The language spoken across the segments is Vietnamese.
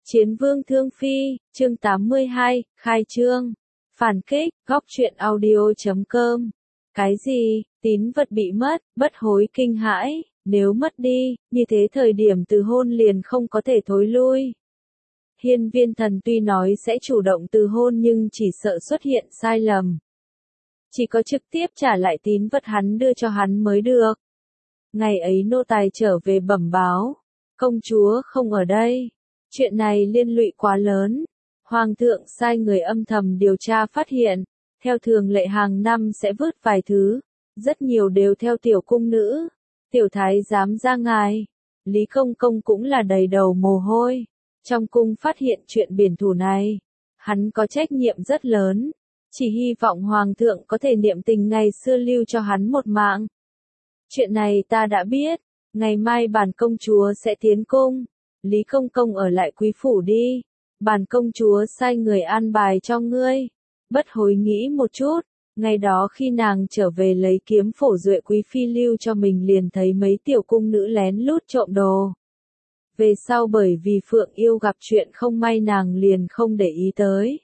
Chiến vương thương phi, chương 82, khai trương. Phản kích, góc truyện audio.com. Cái gì, tín vật bị mất, bất hối kinh hãi, nếu mất đi, như thế thời điểm từ hôn liền không có thể thối lui. Hiên Viên Thần tuy nói sẽ chủ động từ hôn nhưng chỉ sợ xuất hiện sai lầm. Chỉ có trực tiếp trả lại tín vật hắn đưa cho hắn mới được. Ngày ấy nô tài trở về bẩm báo, công chúa không ở đây. Chuyện này liên lụy quá lớn. Hoàng thượng sai người âm thầm điều tra phát hiện, theo thường lệ hàng năm sẽ vớt vài thứ, rất nhiều đều theo tiểu cung nữ. Tiểu thái giám ra ngài, Lý Công Công cũng là đầy đầu mồ hôi. Trong cung phát hiện chuyện biển thủ này, hắn có trách nhiệm rất lớn, chỉ hy vọng Hoàng thượng có thể niệm tình ngày xưa lưu cho hắn một mạng. Chuyện này ta đã biết, ngày mai bản công chúa sẽ tiến cung. Lý Công Công ở lại quý phủ đi, bản công chúa sai người an bài cho ngươi. Bất hối nghĩ một chút, ngày đó khi nàng trở về lấy kiếm phổ duệ quý phi lưu cho mình liền thấy mấy tiểu cung nữ lén lút trộm đồ. Về sau bởi vì Phượng Yêu gặp chuyện không may nàng liền không để ý tới.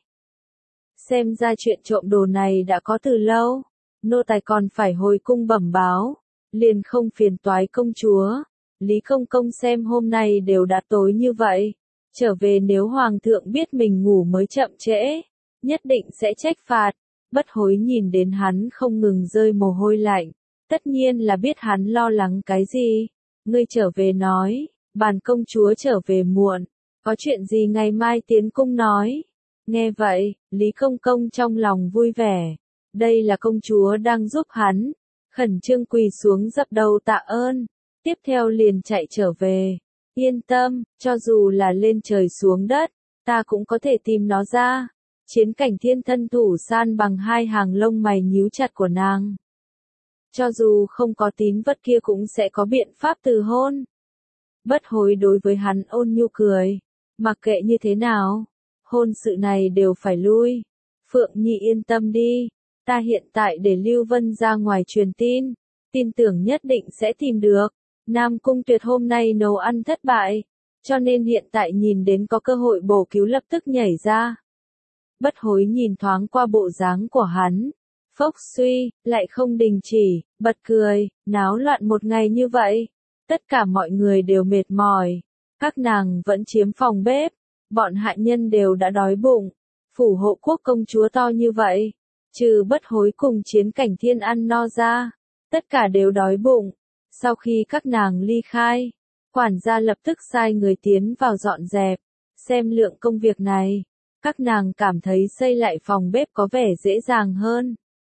Xem ra chuyện trộm đồ này đã có từ lâu, nô tài còn phải hồi cung bẩm báo, liền không phiền toái công chúa. Lý Công Công xem hôm nay đều đã tối như vậy, trở về nếu Hoàng thượng biết mình ngủ mới chậm trễ, nhất định sẽ trách phạt. Bất hối nhìn đến hắn không ngừng rơi mồ hôi lạnh, tất nhiên là biết hắn lo lắng cái gì. Ngươi trở về nói, bản công chúa trở về muộn, có chuyện gì ngày mai tiến cung nói. Nghe vậy, Lý Công Công trong lòng vui vẻ, đây là công chúa đang giúp hắn, khẩn trương quỳ xuống dập đầu tạ ơn. Tiếp theo liền chạy trở về. Yên tâm, cho dù là lên trời xuống đất, ta cũng có thể tìm nó ra. Chiến Cảnh Thiên thân thủ san bằng hai hàng lông mày nhíu chặt của nàng. Cho dù không có tín vật kia cũng sẽ có biện pháp từ hôn. Bất hối đối với hắn ôn nhu cười. Mặc kệ như thế nào, hôn sự này đều phải lui. Phượng Nhi yên tâm đi, ta hiện tại để Lưu Vân ra ngoài truyền tin, tin tưởng nhất định sẽ tìm được. Nam Cung Tuyệt hôm nay nấu ăn thất bại, cho nên hiện tại nhìn đến có cơ hội bổ cứu lập tức nhảy ra. Bất hối nhìn thoáng qua bộ dáng của hắn, phốc suy, lại không đình chỉ, bật cười, náo loạn một ngày như vậy. Tất cả mọi người đều mệt mỏi, các nàng vẫn chiếm phòng bếp, bọn hạ nhân đều đã đói bụng. Phủ hộ quốc công chúa to như vậy, trừ bất hối cùng Chiến Cảnh Thiên ăn no ra, tất cả đều đói bụng. Sau khi các nàng ly khai, quản gia lập tức sai người tiến vào dọn dẹp, xem lượng công việc này, các nàng cảm thấy xây lại phòng bếp có vẻ dễ dàng hơn.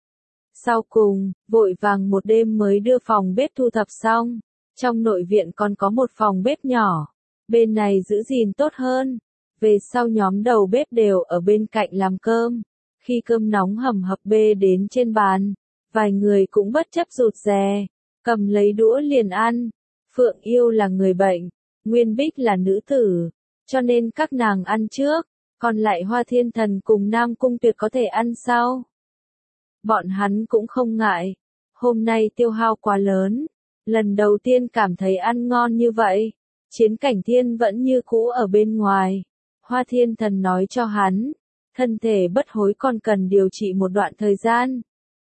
Sau cùng, vội vàng một đêm mới đưa phòng bếp thu thập xong, trong nội viện còn có một phòng bếp nhỏ, bên này giữ gìn tốt hơn, về sau nhóm đầu bếp đều ở bên cạnh làm cơm, khi cơm nóng hầm hập bê đến trên bàn, vài người cũng bất chấp rụt rè. Cầm lấy đũa liền ăn. Phượng Yêu là người bệnh, Nguyên Bích là nữ tử, cho nên các nàng ăn trước, còn lại Hoa Thiên Thần cùng Nam Cung Tuyệt có thể ăn sau. Bọn hắn cũng không ngại, hôm nay tiêu hao quá lớn, lần đầu tiên cảm thấy ăn ngon như vậy. Chiến Cảnh Thiên vẫn như cũ ở bên ngoài, Hoa Thiên Thần nói cho hắn, thân thể bất hối còn cần điều trị một đoạn thời gian.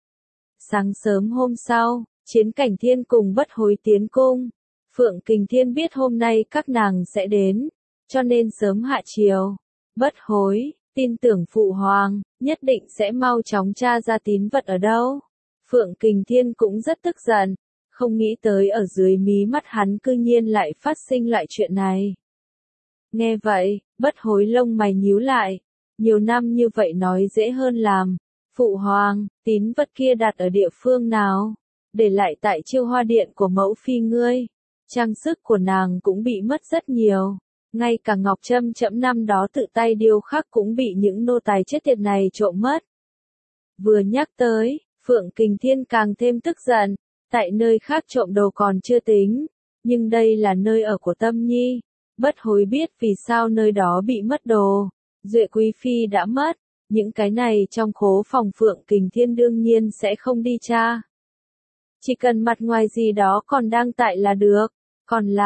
Sáng sớm hôm sau, Chiến Cảnh Thiên cùng bất hối tiến cung. Phượng Kình Thiên biết hôm nay các nàng sẽ đến, cho nên sớm hạ chiều. Bất hối, tin tưởng Phụ Hoàng, nhất định sẽ mau chóng tra ra tín vật ở đâu. Phượng Kình Thiên cũng rất tức giận, không nghĩ tới ở dưới mí mắt hắn cư nhiên lại phát sinh loại chuyện này. Nghe vậy, bất hối lông mày nhíu lại, nhiều năm như vậy nói dễ hơn làm. Phụ Hoàng, tín vật kia đặt ở địa phương nào? Để lại tại Chiêu Hoa Điện của mẫu phi ngươi. Trang sức của nàng cũng bị mất rất nhiều. Ngay cả ngọc trâm chẫm năm đó tự tay điêu khắc cũng bị những nô tài chết tiệt này trộm mất. Vừa nhắc tới, Phượng Kình Thiên càng thêm tức giận. Tại nơi khác trộm đồ còn chưa tính, nhưng đây là nơi ở của Tâm Nhi. Bất hối biết vì sao nơi đó bị mất đồ. Duệ Quý Phi đã mất, những cái này trong khố phòng Phượng Kình Thiên đương nhiên sẽ không đi tra. Chỉ cần mặt ngoài gì đó còn đang tại là được, còn lại,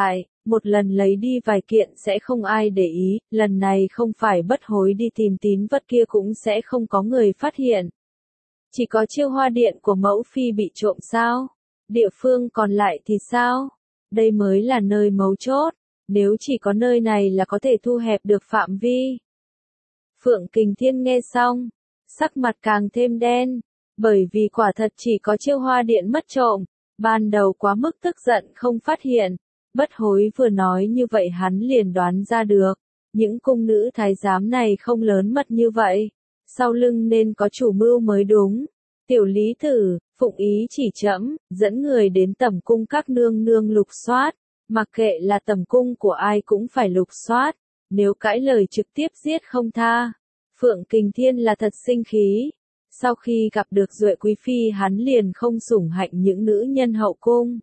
một lần lấy đi vài kiện sẽ không ai để ý, lần này không phải bất hối đi tìm tín vật kia cũng sẽ không có người phát hiện. Chỉ có chiêu hoa điện của mẫu phi bị trộm sao? Địa phương còn lại thì sao? Đây mới là nơi mấu chốt, nếu chỉ có nơi này là có thể thu hẹp được phạm vi. Phượng Kình Thiên nghe xong, sắc mặt càng thêm đen, bởi vì quả thật chỉ có chiêu hoa điện mất trộm, ban đầu quá mức tức giận không phát hiện, bất hối vừa nói như vậy hắn liền đoán ra được, những cung nữ thái giám này không lớn mật như vậy, sau lưng nên có chủ mưu mới đúng. Tiểu Lý Tử, phụng ý chỉ trẫm, dẫn người đến tẩm cung các nương nương lục soát, mặc kệ là tẩm cung của ai cũng phải lục soát, nếu cãi lời trực tiếp giết không tha. Phượng Kình Thiên là thật sinh khí. Sau khi gặp được Duệ Quý Phi hắn liền không sủng hạnh những nữ nhân hậu cung.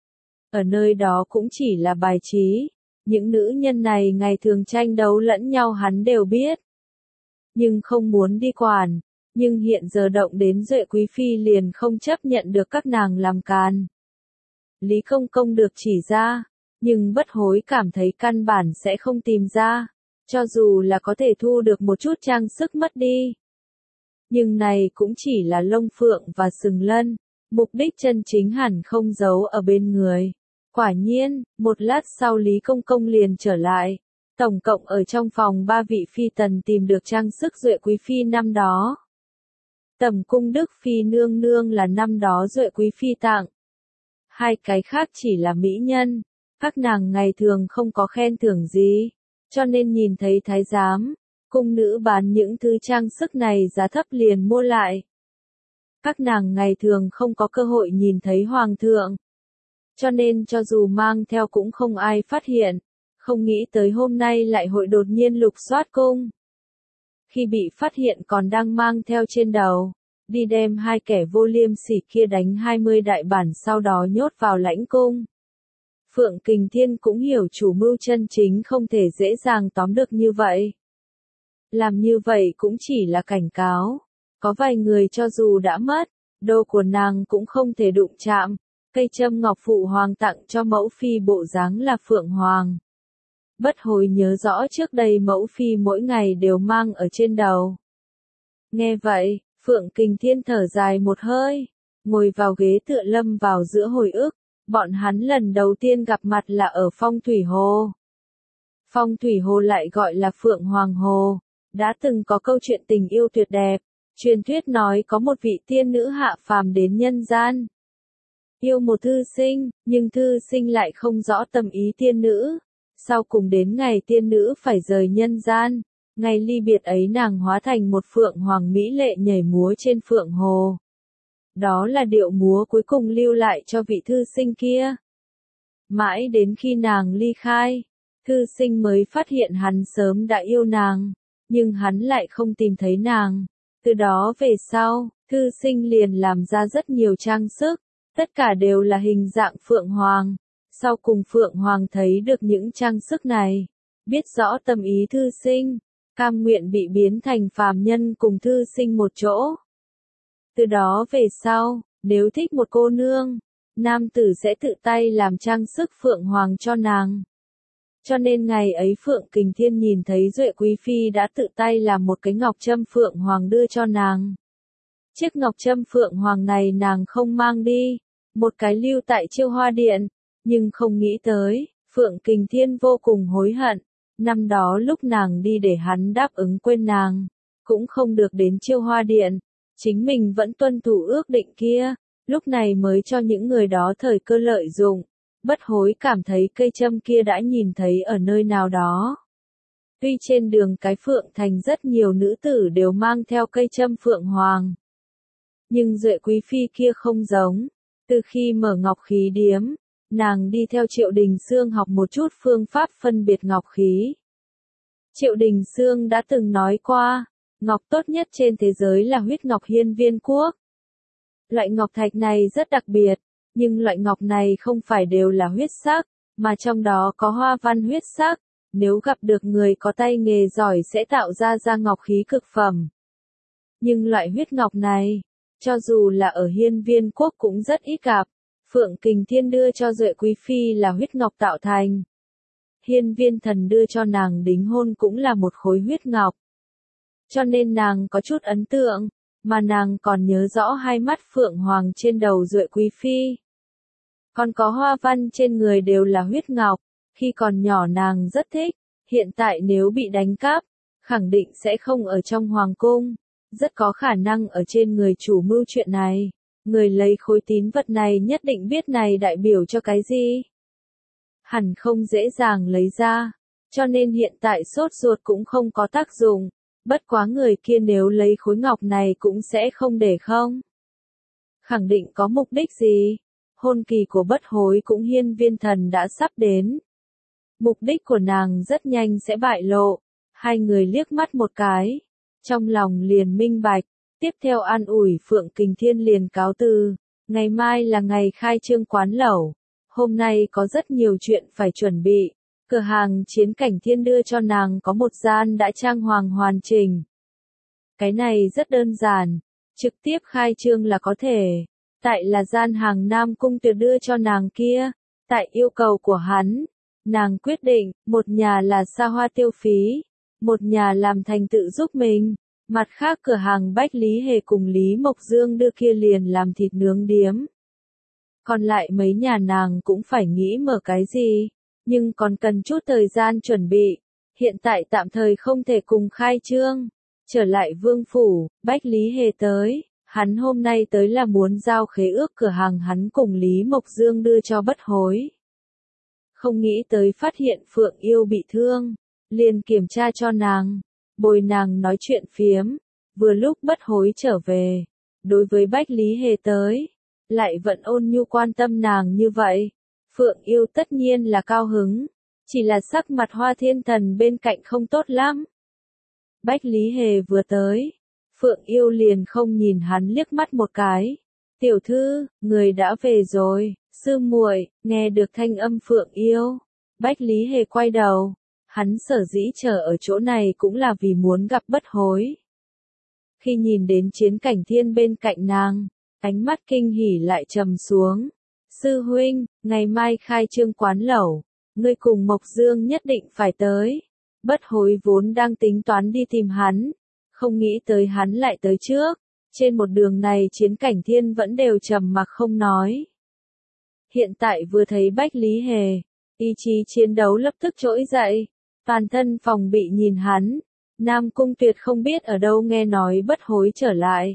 Ở nơi đó cũng chỉ là bài trí, những nữ nhân này ngày thường tranh đấu lẫn nhau hắn đều biết. Nhưng không muốn đi quản, nhưng hiện giờ động đến Duệ Quý Phi liền không chấp nhận được các nàng làm càn. Lý Công Công được chỉ ra, nhưng bất hối cảm thấy căn bản sẽ không tìm ra, cho dù là có thể thu được một chút trang sức mất đi. Nhưng này cũng chỉ là lông phượng và sừng lân, mục đích chân chính hẳn không giấu ở bên người. Quả nhiên, một lát sau Lý Công Công liền trở lại, tổng cộng ở trong phòng 3 vị phi tần tìm được trang sức Duệ Quý Phi năm đó. Tẩm cung Đức Phi nương nương là năm đó Duệ Quý Phi tặng. Hai cái khác chỉ là mỹ nhân, các nàng ngày thường không có khen thưởng gì, cho nên nhìn thấy thái giám, cung nữ bán những thứ trang sức này giá thấp liền mua lại. Các nàng ngày thường không có cơ hội nhìn thấy hoàng thượng, cho nên cho dù mang theo cũng không ai phát hiện, không nghĩ tới hôm nay lại hội đột nhiên lục soát cung. Khi bị phát hiện còn đang mang theo trên đầu, đi đem hai kẻ vô liêm sỉ kia đánh 20 đại bản sau đó nhốt vào lãnh cung. Phượng Kình Thiên cũng hiểu chủ mưu chân chính không thể dễ dàng tóm được như vậy. Làm như vậy cũng chỉ là cảnh cáo, có vài người cho dù đã mất, đồ của nàng cũng không thể đụng chạm. Cây châm ngọc phụ hoàng tặng cho mẫu phi bộ dáng là phượng hoàng. Bất hối nhớ rõ trước đây mẫu phi mỗi ngày đều mang ở trên đầu. Nghe vậy, Phượng Kình Thiên thở dài một hơi, ngồi vào ghế tựa lâm vào giữa hồi ức, bọn hắn lần đầu tiên gặp mặt là ở Phong Thủy Hồ. Phong Thủy Hồ lại gọi là Phượng Hoàng Hồ, đã từng có câu chuyện tình yêu tuyệt đẹp, truyền thuyết nói có một vị tiên nữ hạ phàm đến nhân gian. Yêu một thư sinh, nhưng thư sinh lại không rõ tâm ý tiên nữ. Sau cùng đến ngày tiên nữ phải rời nhân gian, ngày ly biệt ấy nàng hóa thành một phượng hoàng mỹ lệ nhảy múa trên phượng hồ. Đó là điệu múa cuối cùng lưu lại cho vị thư sinh kia. Mãi đến khi nàng ly khai, thư sinh mới phát hiện hắn sớm đã yêu nàng, nhưng hắn lại không tìm thấy nàng. Từ đó về sau, thư sinh liền làm ra rất nhiều trang sức. Tất cả đều là hình dạng Phượng Hoàng. Sau cùng Phượng Hoàng thấy được những trang sức này, biết rõ tâm ý thư sinh, cam nguyện bị biến thành phàm nhân cùng thư sinh một chỗ. Từ đó về sau, nếu thích một cô nương, nam tử sẽ tự tay làm trang sức Phượng Hoàng cho nàng. Cho nên ngày ấy Phượng Kình Thiên nhìn thấy Duệ Quý Phi đã tự tay làm một cái ngọc trâm Phượng Hoàng đưa cho nàng. Chiếc ngọc trâm Phượng Hoàng này nàng không mang đi, một cái lưu tại Chiêu Hoa Điện, nhưng không nghĩ tới, Phượng Kình Thiên vô cùng hối hận, năm đó lúc nàng đi để hắn đáp ứng quên nàng, cũng không được đến Chiêu Hoa Điện, chính mình vẫn tuân thủ ước định kia, lúc này mới cho những người đó thời cơ lợi dụng, bất hối cảm thấy cây châm kia đã nhìn thấy ở nơi nào đó. Tuy trên đường cái Phượng Thành rất nhiều nữ tử đều mang theo cây châm Phượng Hoàng, nhưng Duệ Quý Phi kia không giống. Từ khi mở ngọc khí điếm, nàng đi theo Triệu Đình Xương học một chút phương pháp phân biệt ngọc khí. Triệu Đình Xương đã từng nói qua, ngọc tốt nhất trên thế giới là huyết ngọc Hiên Viên Quốc. Loại ngọc thạch này rất đặc biệt, nhưng loại ngọc này không phải đều là huyết sắc, mà trong đó có hoa văn huyết sắc. Nếu gặp được người có tay nghề giỏi sẽ tạo ra ngọc khí cực phẩm. Nhưng loại huyết ngọc này, cho dù là ở Hiên Viên Quốc cũng rất ít gặp. Phượng Kình Thiên đưa cho Duệ Quý Phi là huyết ngọc tạo thành. Hiên Viên Thần đưa cho nàng đính hôn cũng là một khối huyết ngọc. Cho nên nàng có chút ấn tượng, mà nàng còn nhớ rõ hai mắt phượng hoàng trên đầu Duệ Quý Phi. Còn có hoa văn trên người đều là huyết ngọc, khi còn nhỏ nàng rất thích, hiện tại nếu bị đánh cắp, khẳng định sẽ không ở trong hoàng cung, rất có khả năng ở trên người chủ mưu chuyện này. Người lấy khối tín vật này nhất định biết này đại biểu cho cái gì. Hẳn không dễ dàng lấy ra, cho nên hiện tại sốt ruột cũng không có tác dụng, bất quá người kia nếu lấy khối ngọc này cũng sẽ không để không. Khẳng định có mục đích gì, hôn kỳ của Bất Hối cũng Hiên Viên Thần đã sắp đến. Mục đích của nàng rất nhanh sẽ bại lộ, hai người liếc mắt một cái, trong lòng liền minh bạch, tiếp theo an ủi Phượng Kình Thiên liền cáo từ, ngày mai là ngày khai trương quán lẩu, hôm nay có rất nhiều chuyện phải chuẩn bị, cửa hàng Chiến Cảnh Thiên đưa cho nàng có một gian đã trang hoàng hoàn chỉnh. Cái này rất đơn giản, trực tiếp khai trương là có thể, tại là gian hàng Nam Cung Tuyệt đưa cho nàng kia, tại yêu cầu của hắn, nàng quyết định, một nhà là xa hoa tiêu phí, một nhà làm thành tự giúp mình. Mặt khác cửa hàng Bách Lý Hề cùng Lý Mộc Dương đưa kia liền làm thịt nướng điếm. Còn lại mấy nhà nàng cũng phải nghĩ mở cái gì, nhưng còn cần chút thời gian chuẩn bị. Hiện tại tạm thời không thể cùng khai trương. Trở lại vương phủ, Bách Lý Hề tới, hắn hôm nay tới là muốn giao khế ước cửa hàng hắn cùng Lý Mộc Dương đưa cho Bất Hối. Không nghĩ tới phát hiện Phượng Yêu bị thương, liền kiểm tra cho nàng. Bồi nàng nói chuyện phiếm, vừa lúc Bất Hối trở về, đối với Bách Lý Hề tới, lại vẫn ôn nhu quan tâm nàng như vậy, Phượng Yêu tất nhiên là cao hứng, chỉ là sắc mặt Hoa Thiên Thần bên cạnh không tốt lắm. Bách Lý Hề vừa tới, Phượng Yêu liền không nhìn hắn liếc mắt một cái, tiểu thư, người đã về rồi, sư muội, nghe được thanh âm Phượng Yêu, Bách Lý Hề quay đầu. Hắn sở dĩ chờ ở chỗ này cũng là vì muốn gặp Bất Hối. Khi nhìn đến Chiến Cảnh Thiên bên cạnh nàng, ánh mắt kinh hỉ lại trầm xuống. Sư huynh, ngày mai khai trương quán lẩu, ngươi cùng Mộc Dương nhất định phải tới. Bất Hối vốn đang tính toán đi tìm hắn, không nghĩ tới hắn lại tới trước. Trên một đường này Chiến Cảnh Thiên vẫn đều trầm mặc không nói. Hiện tại vừa thấy Bách Lý Hề, ý chí chiến đấu lập tức trỗi dậy. Toàn thân phòng bị nhìn hắn, Nam Cung Tuyệt không biết ở đâu nghe nói Bất Hối trở lại.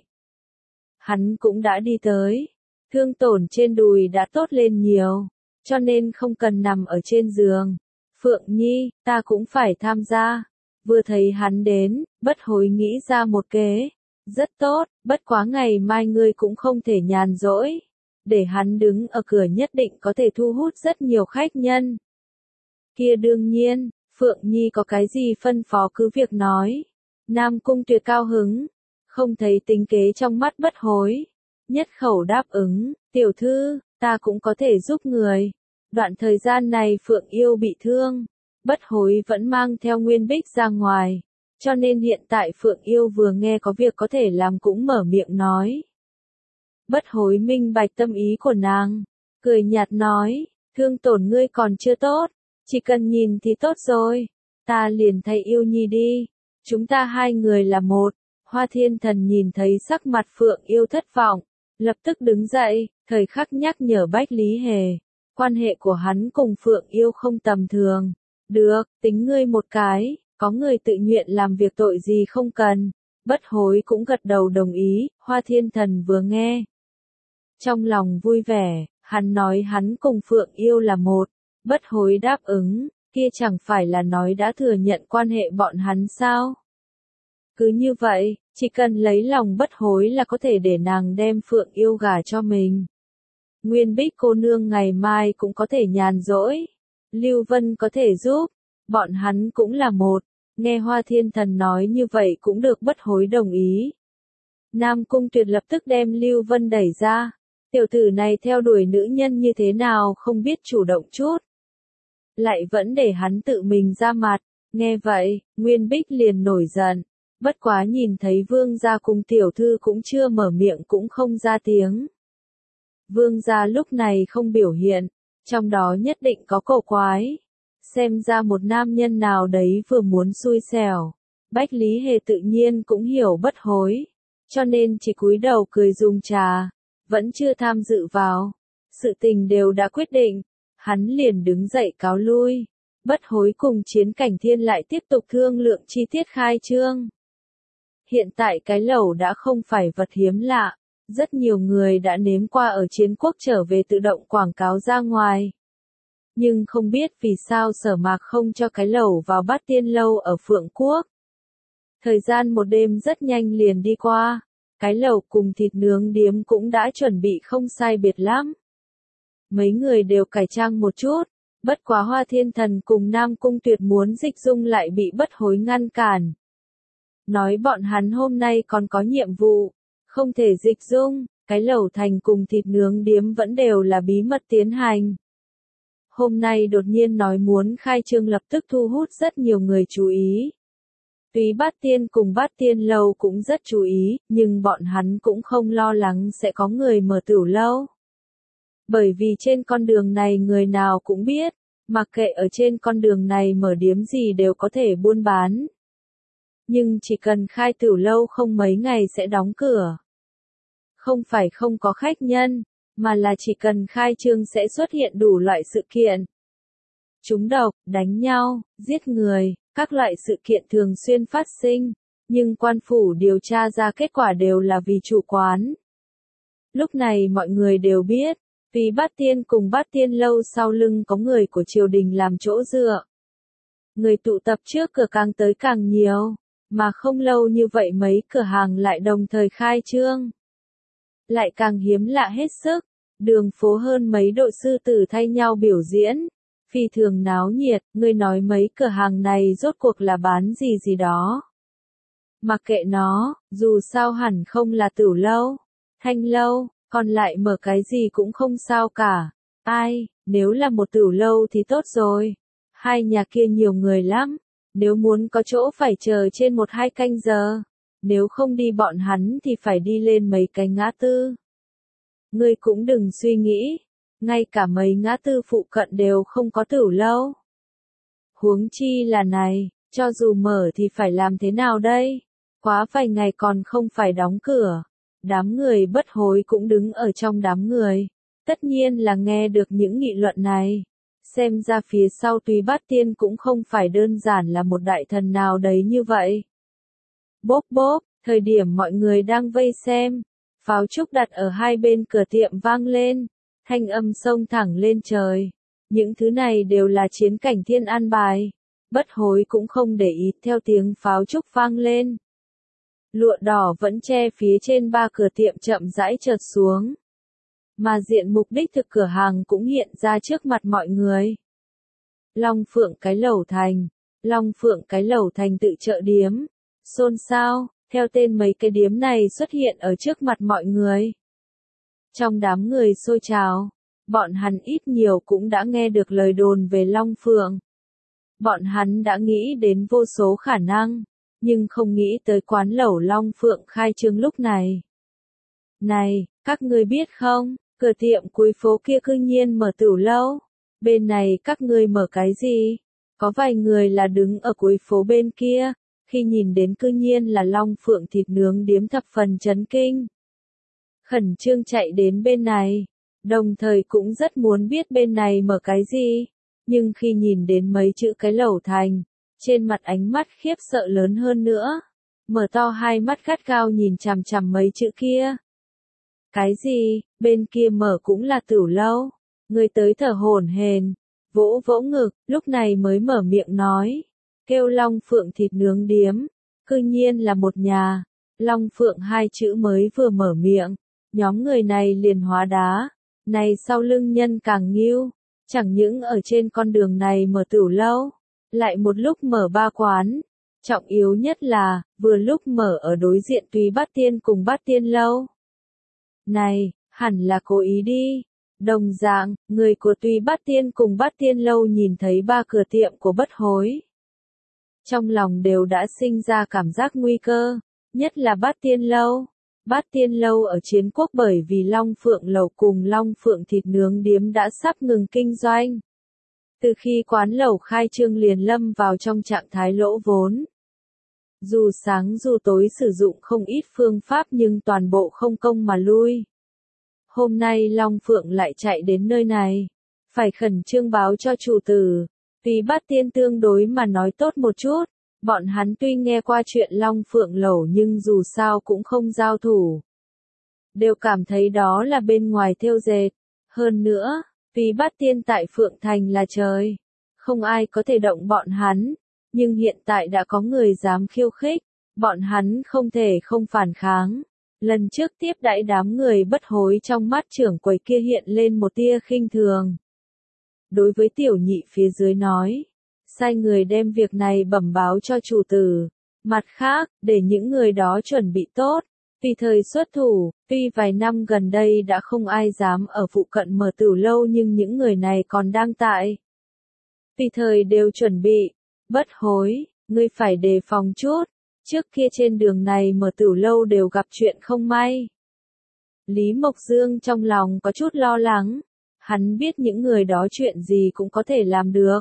Hắn cũng đã đi tới, thương tổn trên đùi đã tốt lên nhiều, cho nên không cần nằm ở trên giường. Phượng Nhi, ta cũng phải tham gia. Vừa thấy hắn đến, Bất Hối nghĩ ra một kế, rất tốt, bất quá ngày mai ngươi cũng không thể nhàn rỗi. Để hắn đứng ở cửa nhất định có thể thu hút rất nhiều khách nhân. Kia đương nhiên. Phượng Nhi có cái gì phân phó cứ việc nói. Nam Cung Tuyệt cao hứng, không thấy tính kế trong mắt Bất Hối. Nhất khẩu đáp ứng, tiểu thư, ta cũng có thể giúp người. Đoạn thời gian này Phượng Yêu bị thương, Bất Hối vẫn mang theo Nguyên Bích ra ngoài. Cho nên hiện tại Phượng Yêu vừa nghe có việc có thể làm cũng mở miệng nói. Bất Hối minh bạch tâm ý của nàng, cười nhạt nói, thương tổn ngươi còn chưa tốt. Chỉ cần nhìn thì tốt rồi, ta liền thay Yêu Nhi đi, chúng ta hai người là một. Hoa Thiên Thần nhìn thấy sắc mặt Phượng Yêu thất vọng, lập tức đứng dậy, thời khắc nhắc nhở Bách Lý Hề, quan hệ của hắn cùng Phượng Yêu không tầm thường. Được, tính ngươi một cái, có người tự nguyện làm việc tội gì không cần. Bất Hối cũng gật đầu đồng ý, Hoa Thiên Thần vừa nghe. Trong lòng vui vẻ, hắn nói hắn cùng Phượng Yêu là một. Bất Hối đáp ứng, kia chẳng phải là nói đã thừa nhận quan hệ bọn hắn sao? Cứ như vậy, chỉ cần lấy lòng Bất Hối là có thể để nàng đem Phượng Yêu gả cho mình. Nguyên Bích cô nương ngày mai cũng có thể nhàn rỗi. Lưu Vân có thể giúp, bọn hắn cũng là một. Nghe Hoa Thiên Thần nói như vậy cũng được Bất Hối đồng ý. Nam Cung Tuyệt lập tức đem Lưu Vân đẩy ra. Tiểu tử này theo đuổi nữ nhân như thế nào không biết chủ động chút. Lại vẫn để hắn tự mình ra mặt. Nghe vậy, Nguyên Bích liền nổi giận. Bất quá nhìn thấy Vương gia cùng tiểu thư cũng chưa mở miệng cũng không ra tiếng. Vương gia lúc này không biểu hiện, trong đó nhất định có cổ quái. Xem ra một nam nhân nào đấy vừa muốn xui xẻo. Bách Lý Hề tự nhiên cũng hiểu bất hối, cho nên chỉ cúi đầu cười dùng trà, vẫn chưa tham dự vào. Sự tình đều đã quyết định, hắn liền đứng dậy cáo lui. Bất hối cùng Chiến Cảnh Thiên lại tiếp tục thương lượng chi tiết khai trương. Hiện tại cái lẩu đã không phải vật hiếm lạ, rất nhiều người đã nếm qua ở Chiến Quốc trở về tự động quảng cáo ra ngoài. Nhưng không biết vì sao Sở Mạc không cho cái lẩu vào Bát Tiên Lâu ở Phượng Quốc. Thời gian một đêm rất nhanh liền đi qua, cái lẩu cùng thịt nướng điếm cũng đã chuẩn bị không sai biệt lắm. Mấy người đều cải trang một chút, bất quá Hoa Thiên Thần cùng Nam Cung Tuyệt muốn dịch dung lại bị bất hối ngăn cản. Nói bọn hắn hôm nay còn có nhiệm vụ, không thể dịch dung, cái lẩu thành cùng thịt nướng điếm vẫn đều là bí mật tiến hành. Hôm nay đột nhiên nói muốn khai trương lập tức thu hút rất nhiều người chú ý. Tuy Bát Tiên cùng Bát Tiên Lâu cũng rất chú ý, nhưng bọn hắn cũng không lo lắng sẽ có người mở tửu lâu. Bởi vì trên con đường này người nào cũng biết, mặc kệ ở trên con đường này mở điếm gì đều có thể buôn bán. Nhưng chỉ cần khai tửu lâu không mấy ngày sẽ đóng cửa. Không phải không có khách nhân, mà là chỉ cần khai trương sẽ xuất hiện đủ loại sự kiện. Trúng độc, đánh nhau, giết người, các loại sự kiện thường xuyên phát sinh, nhưng quan phủ điều tra ra kết quả đều là vì chủ quán. Lúc này mọi người đều biết, vì Bát Tiên cùng Bát Tiên Lâu sau lưng có người của triều đình làm chỗ dựa. Người tụ tập trước cửa càng tới càng nhiều, mà không lâu như vậy mấy cửa hàng lại đồng thời khai trương. Lại càng hiếm lạ hết sức, đường phố hơn mấy đội sư tử thay nhau biểu diễn, phi thường náo nhiệt, người nói mấy cửa hàng này rốt cuộc là bán gì gì đó. Mặc kệ nó, dù sao hẳn không là tửu lâu, thanh lâu, còn lại mở cái gì cũng không sao cả. Ai, nếu là một tửu lâu thì tốt rồi. Hai nhà kia nhiều người lắm, nếu muốn có chỗ phải chờ trên 1-2 canh giờ. Nếu không đi bọn hắn thì phải đi lên mấy cái ngã tư. Ngươi cũng đừng suy nghĩ, ngay cả mấy ngã tư phụ cận đều không có tửu lâu. Huống chi là này, cho dù mở thì phải làm thế nào đây? Quá vài ngày còn không phải đóng cửa. Đám người bất hối cũng đứng ở trong đám người. Tất nhiên là nghe được những nghị luận này. Xem ra phía sau Túy Bát Tiên cũng không phải đơn giản là một đại thần nào đấy như vậy. Bốp bốp, thời điểm mọi người đang vây xem, pháo trúc đặt ở hai bên cửa tiệm vang lên, thanh âm xông thẳng lên trời. Những thứ này đều là Chiến Cảnh Thiên an bài. Bất hối cũng không để ý theo tiếng pháo trúc vang lên. Lụa đỏ vẫn che phía trên ba cửa tiệm chậm rãi chợt xuống. Mà diện mục đích thực cửa hàng cũng hiện ra trước mặt mọi người. Long Phượng cái lẩu thành. Long Phượng cái lẩu thành tự chợ điếm. Xôn xao, theo tên mấy cái điếm này xuất hiện ở trước mặt mọi người. Trong đám người xôi trào, bọn hắn ít nhiều cũng đã nghe được lời đồn về Long Phượng. Bọn hắn đã nghĩ đến vô số khả năng, nhưng không nghĩ tới quán lẩu Long Phượng khai trương lúc này. Này, các ngươi biết không, cửa tiệm cuối phố kia cư nhiên mở tửu lâu. Bên này các ngươi mở cái gì? Có vài người là đứng ở cuối phố bên kia, khi nhìn đến cư nhiên là Long Phượng thịt nướng điếm thập phần chấn kinh. Khẩn trương chạy đến bên này, đồng thời cũng rất muốn biết bên này mở cái gì. Nhưng khi nhìn đến mấy chữ cái lẩu thành, trên mặt ánh mắt khiếp sợ lớn hơn nữa. Mở to hai mắt gắt gao nhìn chằm chằm mấy chữ kia. Cái gì, bên kia mở cũng là tửu lâu. Người tới thở hổn hển, vỗ vỗ ngực, lúc này mới mở miệng nói. Kêu Long Phượng thịt nướng điếm, cư nhiên là một nhà. Long Phượng hai chữ mới vừa mở miệng, nhóm người này liền hóa đá. Này sau lưng nhân càng nghiêu, chẳng những ở trên con đường này mở tửu lâu, lại một lúc mở ba quán. Trọng yếu nhất là, vừa lúc mở ở đối diện Túy Bát Tiên cùng Bát Tiên Lâu. Này, hẳn là cố ý đi. Đồng dạng, người của Túy Bát Tiên cùng Bát Tiên Lâu nhìn thấy ba cửa tiệm của bất hối. Trong lòng đều đã sinh ra cảm giác nguy cơ, nhất là Bát Tiên Lâu. Bát Tiên Lâu ở Chiến Quốc bởi vì Long Phượng lẩu cùng Long Phượng thịt nướng điếm đã sắp ngừng kinh doanh. Từ khi quán lẩu khai trương liền lâm vào trong trạng thái lỗ vốn. Dù sáng dù tối sử dụng không ít phương pháp nhưng toàn bộ không công mà lui. Hôm nay Long Phượng lại chạy đến nơi này. Phải khẩn trương báo cho chủ tử. Vì Bát Tiên tương đối mà nói tốt một chút. Bọn hắn tuy nghe qua chuyện Long Phượng lẩu nhưng dù sao cũng không giao thủ. Đều cảm thấy đó là bên ngoài thêu dệt. Hơn nữa, vì Bát Tiên tại Phượng Thành là trời. Không ai có thể động bọn hắn. Nhưng hiện tại đã có người dám khiêu khích. Bọn hắn không thể không phản kháng. Lần trước tiếp đãi đám người bất hối trong mắt trưởng quầy kia hiện lên một tia khinh thường. Đối với tiểu nhị phía dưới nói. Sai người đem việc này bẩm báo cho chủ tử. Mặt khác, để những người đó chuẩn bị tốt. Vì thời xuất thủ, tuy vài năm gần đây đã không ai dám ở phụ cận mở tửu lâu nhưng những người này còn đang tại. Vì thời đều chuẩn bị. Bất hối, ngươi phải đề phòng chút. Trước kia trên đường này mở tửu lâu đều gặp chuyện không may. Lý Mộc Dương trong lòng có chút lo lắng. Hắn biết những người đó chuyện gì cũng có thể làm được.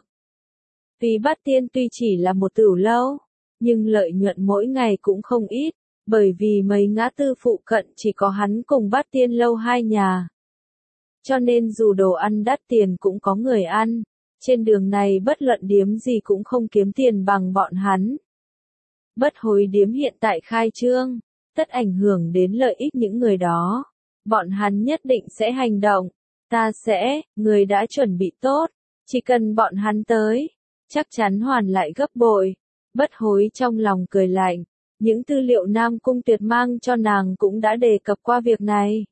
Vì Bát Tiên tuy chỉ là một tửu lâu, nhưng lợi nhuận mỗi ngày cũng không ít, bởi vì mấy ngã tư phụ cận chỉ có hắn cùng Bát Tiên lâu hai nhà. Cho nên dù đồ ăn đắt tiền cũng có người ăn, trên đường này bất luận điếm gì cũng không kiếm tiền bằng bọn hắn. Bất hối điếm hiện tại khai trương, tất ảnh hưởng đến lợi ích những người đó. Bọn hắn nhất định sẽ hành động. Ta sẽ, người đã chuẩn bị tốt, chỉ cần bọn hắn tới, chắc chắn hoàn lại gấp bội. Bất hối trong lòng cười lạnh, những tư liệu Nam Cung Tuyệt mang cho nàng cũng đã đề cập qua việc này.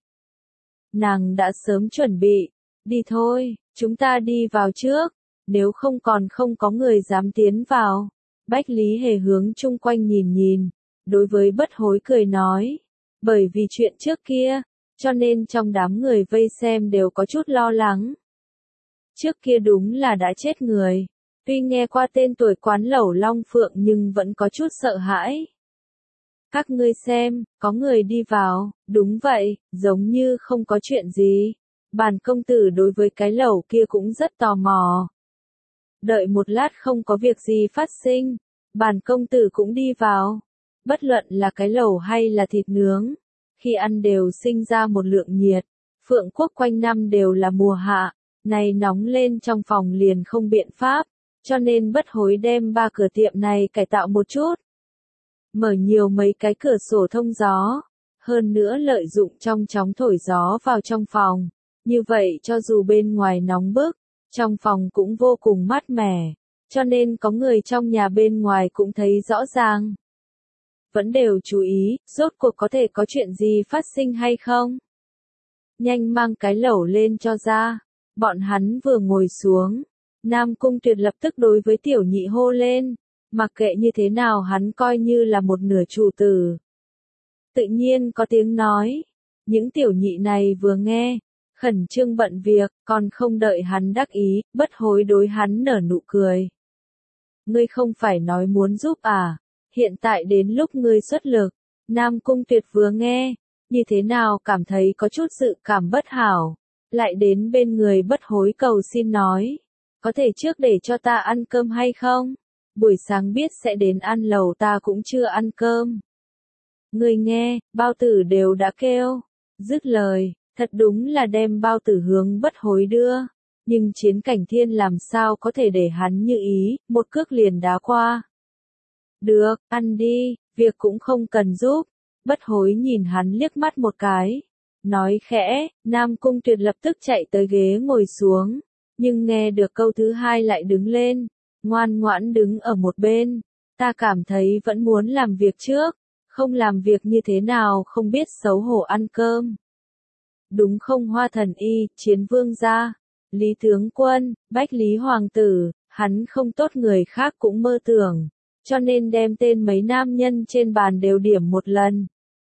Nàng đã sớm chuẩn bị, đi thôi, chúng ta đi vào trước, nếu không còn không có người dám tiến vào. Bách Lý Hề hướng chung quanh nhìn nhìn, đối với bất hối cười nói, bởi vì chuyện trước kia, cho nên trong đám người vây xem đều có chút lo lắng. Trước kia đúng là đã chết người, tuy nghe qua tên tuổi quán lẩu Long Phượng nhưng vẫn có chút sợ hãi. Các ngươi xem, có người đi vào, đúng vậy, giống như không có chuyện gì. Bản công tử đối với cái lẩu kia cũng rất tò mò. Đợi một lát không có việc gì phát sinh, bản công tử cũng đi vào. Bất luận là cái lẩu hay là thịt nướng, khi ăn đều sinh ra một lượng nhiệt. Phượng Quốc quanh năm đều là mùa hạ, này nóng lên trong phòng liền không biện pháp, cho nên bất hối đem ba cửa tiệm này cải tạo một chút. Mở nhiều mấy cái cửa sổ thông gió, hơn nữa lợi dụng trong chóng thổi gió vào trong phòng. Như vậy cho dù bên ngoài nóng bức, trong phòng cũng vô cùng mát mẻ, cho nên có người trong nhà bên ngoài cũng thấy rõ ràng. Vẫn đều chú ý, rốt cuộc có thể có chuyện gì phát sinh hay không? Nhanh mang cái lẩu lên cho ra. Bọn hắn vừa ngồi xuống, Nam Cung Tuyệt lập tức đối với tiểu nhị hô lên, mặc kệ như thế nào hắn coi như là một nửa chủ tử. Tự nhiên có tiếng nói, những tiểu nhị này vừa nghe, khẩn trương bận việc, còn không đợi hắn đắc ý, bất hối đối hắn nở nụ cười. Ngươi không phải nói muốn giúp à, hiện tại đến lúc ngươi xuất lực. Nam Cung Tuyệt vừa nghe, như thế nào cảm thấy có chút dự cảm bất hảo, lại đến bên người bất hối cầu xin nói, có thể trước để cho ta ăn cơm hay không? Buổi sáng biết sẽ đến ăn lẩu ta cũng chưa ăn cơm. Ngươi nghe, bao tử đều đã kêu. Dứt lời, thật đúng là đem bao tử hướng bất hối đưa. Nhưng Chiến Cảnh Thiên làm sao có thể để hắn như ý, một cước liền đá qua. Được, ăn đi, việc cũng không cần giúp. Bất hối nhìn hắn liếc mắt một cái. Nói khẽ, Nam Cung Tuyệt lập tức chạy tới ghế ngồi xuống. Nhưng nghe được câu thứ hai lại đứng lên. Ngoan ngoãn đứng ở một bên. Ta cảm thấy vẫn muốn làm việc trước. Không làm việc như thế nào không biết xấu hổ ăn cơm. Đúng không Hoa Thần Y, Chiến Vương gia, Lý Tướng Quân, Bách Lý Hoàng tử, hắn không tốt người khác cũng mơ tưởng. Cho nên đem tên mấy nam nhân trên bàn đều điểm một lần.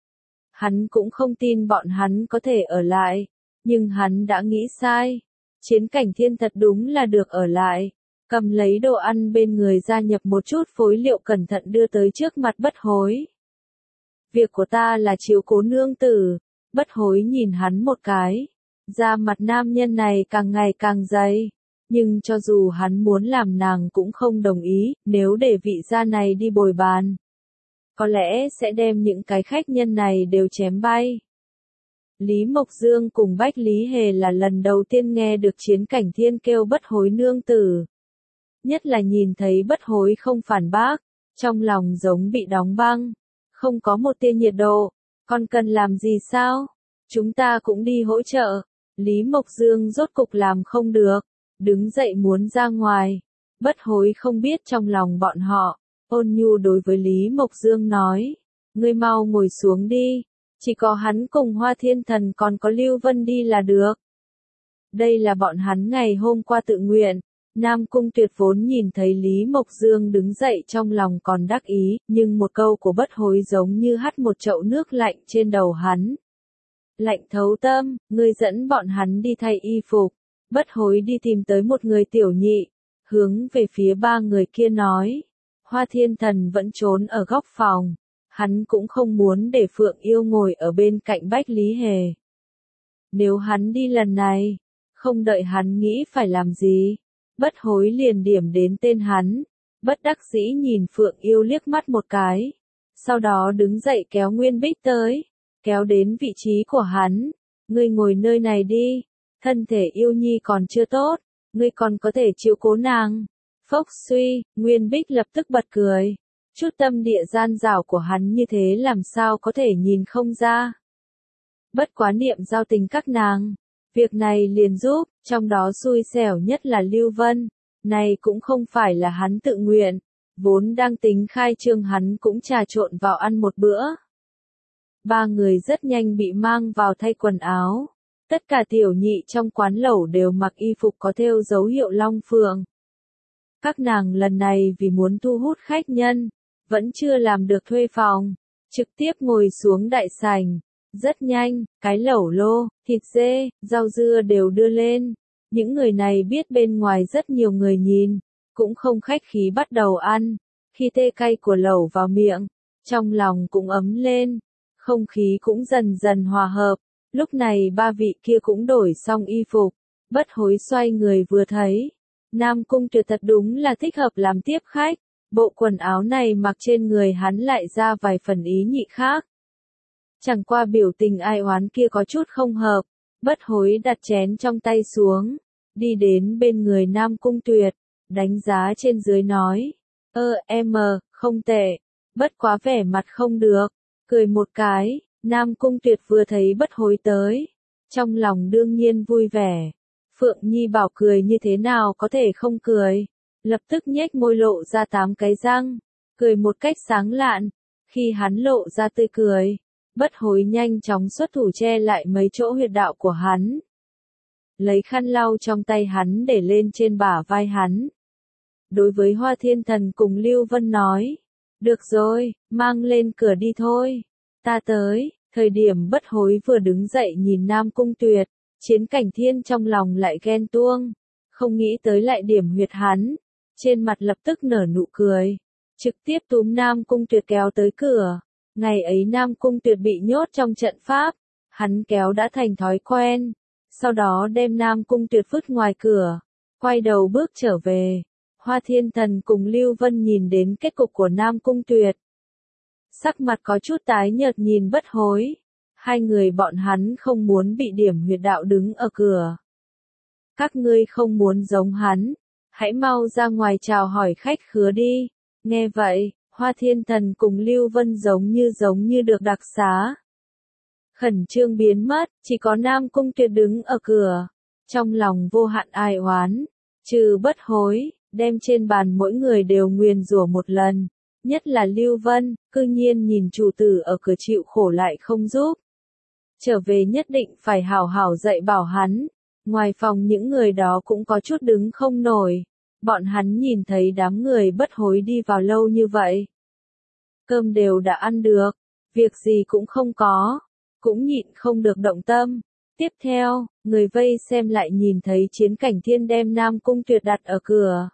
Hắn cũng không tin bọn hắn có thể ở lại. Nhưng hắn đã nghĩ sai. Chiến Cảnh Thiên thật đúng là được ở lại. Cầm lấy đồ ăn bên người gia nhập một chút phối liệu cẩn thận đưa tới trước mặt bất hối. Việc của ta là chiếu cố nương tử. Bất hối nhìn hắn một cái. Da mặt nam nhân này càng ngày càng dày. nhưng cho dù hắn muốn làm nàng cũng không đồng ý, nếu để vị gia này đi bồi bàn. Có lẽ sẽ đem những cái khách nhân này đều chém bay. Lý Mộc Dương cùng Bách Lý Hề là lần đầu tiên nghe được Chiến Cảnh Thiên kêu bất hối nương tử. Nhất là nhìn thấy bất hối không phản bác, trong lòng giống bị đóng băng, không có một tia nhiệt độ. Con cần làm gì sao? Chúng ta cũng đi hỗ trợ. Lý Mộc Dương rốt cục làm không được, đứng dậy muốn ra ngoài. Bất hối không biết trong lòng bọn họ, ôn nhu đối với Lý Mộc Dương nói, ngươi mau ngồi xuống đi, chỉ có hắn cùng Hoa Thiên Thần còn có Lưu Vân đi là được. Đây là bọn hắn ngày hôm qua tự nguyện. Nam Cung Tuyệt vốn nhìn thấy Lý Mộc Dương đứng dậy trong lòng còn đắc ý, nhưng một câu của bất hối giống như hắt một chậu nước lạnh trên đầu hắn. Lạnh thấu tâm, ngươi dẫn bọn hắn đi thay y phục. Bất hối đi tìm tới một người tiểu nhị, hướng về phía ba người kia nói. Hoa Thiên Thần vẫn trốn ở góc phòng, hắn cũng không muốn để Phượng Yêu ngồi ở bên cạnh Bách Lý Hề. Nếu hắn đi lần này, không đợi hắn nghĩ phải làm gì, bất hối liền điểm đến tên hắn, bất đắc dĩ nhìn Phượng Yêu liếc mắt một cái, sau đó đứng dậy kéo Nguyên Bích tới, kéo đến vị trí của hắn, ngươi ngồi nơi này đi, thân thể Yêu Nhi còn chưa tốt, ngươi còn có thể chiếu cố nàng. Phốc suy, Nguyên Bích lập tức bật cười, chút tâm địa gian dảo của hắn như thế làm sao có thể nhìn không ra. Bất quá niệm giao tình các nàng. Việc này liền giúp, trong đó xui xẻo nhất là Lưu Vân, này cũng không phải là hắn tự nguyện, vốn đang tính khai trương hắn cũng trà trộn vào ăn một bữa. Ba người rất nhanh bị mang vào thay quần áo, tất cả tiểu nhị trong quán lẩu đều mặc y phục có thêu dấu hiệu long phượng. Các nàng lần này vì muốn thu hút khách nhân, vẫn chưa làm được thuê phòng, trực tiếp ngồi xuống đại sảnh. Rất nhanh, cái lẩu lô, thịt dê, rau dưa đều đưa lên. Những người này biết bên ngoài rất nhiều người nhìn, cũng không khách khí bắt đầu ăn. Khi tê cay của lẩu vào miệng, trong lòng cũng ấm lên, không khí cũng dần dần hòa hợp. Lúc này ba vị kia cũng đổi xong y phục, bất hối xoay người vừa thấy. Nam Cung Tuyệt thật đúng là thích hợp làm tiếp khách, bộ quần áo này mặc trên người hắn lại ra vài phần ý nhị khác. Chẳng qua biểu tình ai oán kia có chút không hợp, bất hối đặt chén trong tay xuống, đi đến bên người Nam Cung Tuyệt, đánh giá trên dưới nói, không tệ, bất quá vẻ mặt không được, cười một cái, Nam Cung Tuyệt vừa thấy bất hối tới, trong lòng đương nhiên vui vẻ, Phượng Nhi bảo cười như thế nào có thể không cười, lập tức nhếch môi lộ ra 8 cái răng, cười một cách sáng lạn, khi hắn lộ ra tươi cười. Bất hối nhanh chóng xuất thủ che lại mấy chỗ huyệt đạo của hắn. Lấy khăn lau trong tay hắn để lên trên bả vai hắn. Đối với Hoa Thiên Thần cùng Lưu Vân nói. Được rồi, mang lên cửa đi thôi. Ta tới, thời điểm bất hối vừa đứng dậy nhìn Nam Cung Tuyệt. Chiến Cảnh Thiên trong lòng lại ghen tuông. Không nghĩ tới lại điểm huyệt hắn. Trên mặt lập tức nở nụ cười. Trực tiếp túm Nam Cung Tuyệt kéo tới cửa. Ngày ấy Nam Cung Tuyệt bị nhốt trong trận pháp, hắn kéo đã thành thói quen, sau đó đem Nam Cung Tuyệt vứt ngoài cửa, quay đầu bước trở về. Hoa Thiên Thần cùng Lưu Vân nhìn đến kết cục của Nam Cung Tuyệt. Sắc mặt có chút tái nhợt nhìn bất hối, hai người bọn hắn không muốn bị điểm huyệt đạo đứng ở cửa. Các ngươi không muốn giống hắn, hãy mau ra ngoài chào hỏi khách khứa đi. Nghe vậy, Hoa Thiên Thần cùng Lưu Vân giống như được đặc xá. Khẩn trương biến mất, chỉ có Nam Cung Tuyệt đứng ở cửa. Trong lòng vô hạn ai oán, trừ bất hối, đem trên bàn mỗi người đều nguyền rủa một lần. Nhất là Lưu Vân, cư nhiên nhìn chủ tử ở cửa chịu khổ lại không giúp. Trở về nhất định phải hảo hảo dạy bảo hắn. Ngoài phòng những người đó cũng có chút đứng không nổi. Bọn hắn nhìn thấy đám người bất hối đi vào lâu như vậy. Cơm đều đã ăn được, việc gì cũng không có, cũng nhịn không được động tâm. Tiếp theo, người vây xem lại nhìn thấy Chiến Cảnh Thiên đem Nam Cung Tuyệt đặt ở cửa.